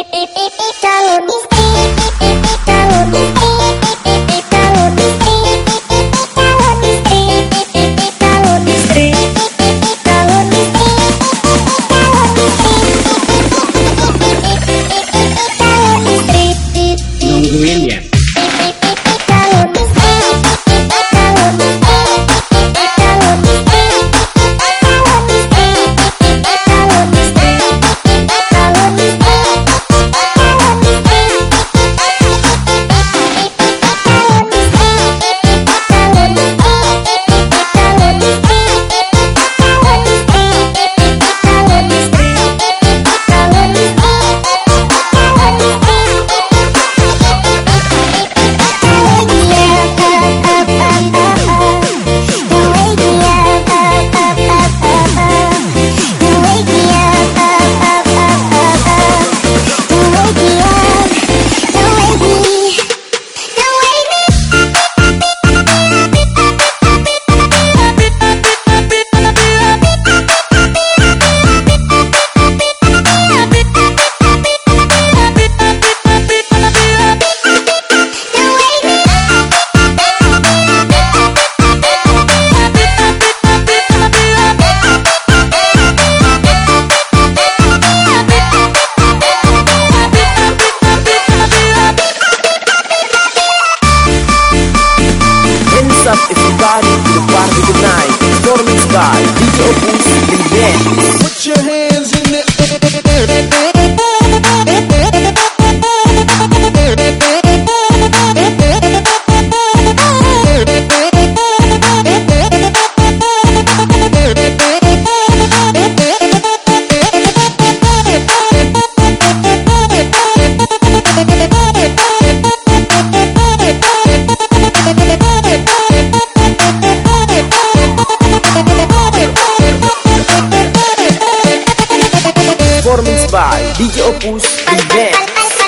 Calon istri, calon istri, calon istri, calon istri, calon istri, calon istri, calon istri. Nungguin ya. Everybody to the party tonight. Performance by DJ Opus and Dance. Put your hands in the air. Performance by DJ Opus and Dance.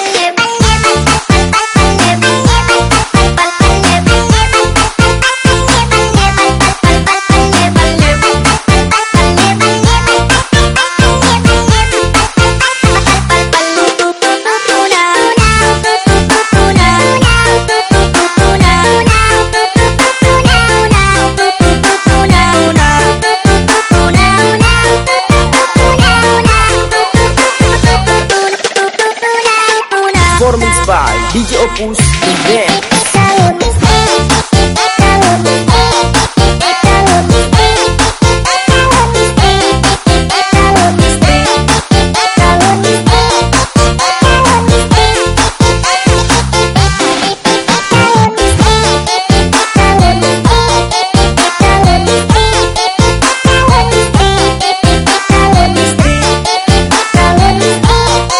Performance by DJ Opus and Dance. Calon istri, calon istri, calon istri, calon istri, calon istri, calon istri, calon istri, calon istri, calon istri, calon istri, calon istri, calon istri, calon istri.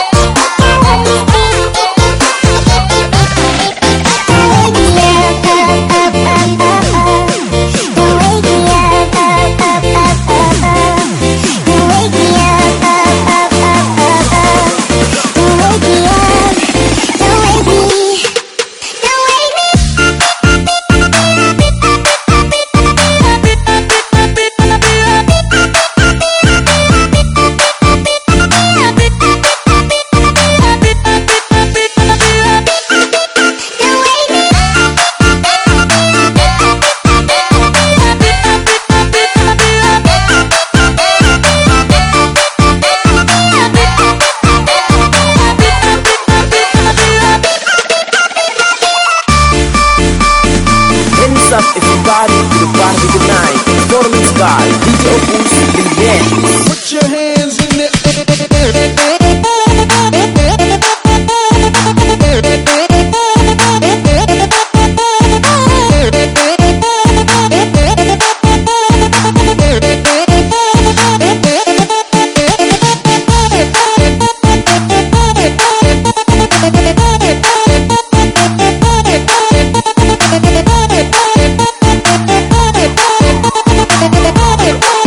Everybody to the party tonight. Performance by DJ Opus and Dance. Put your hands in the air.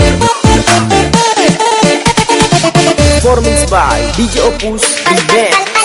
Performance by DJ Opus and Dance.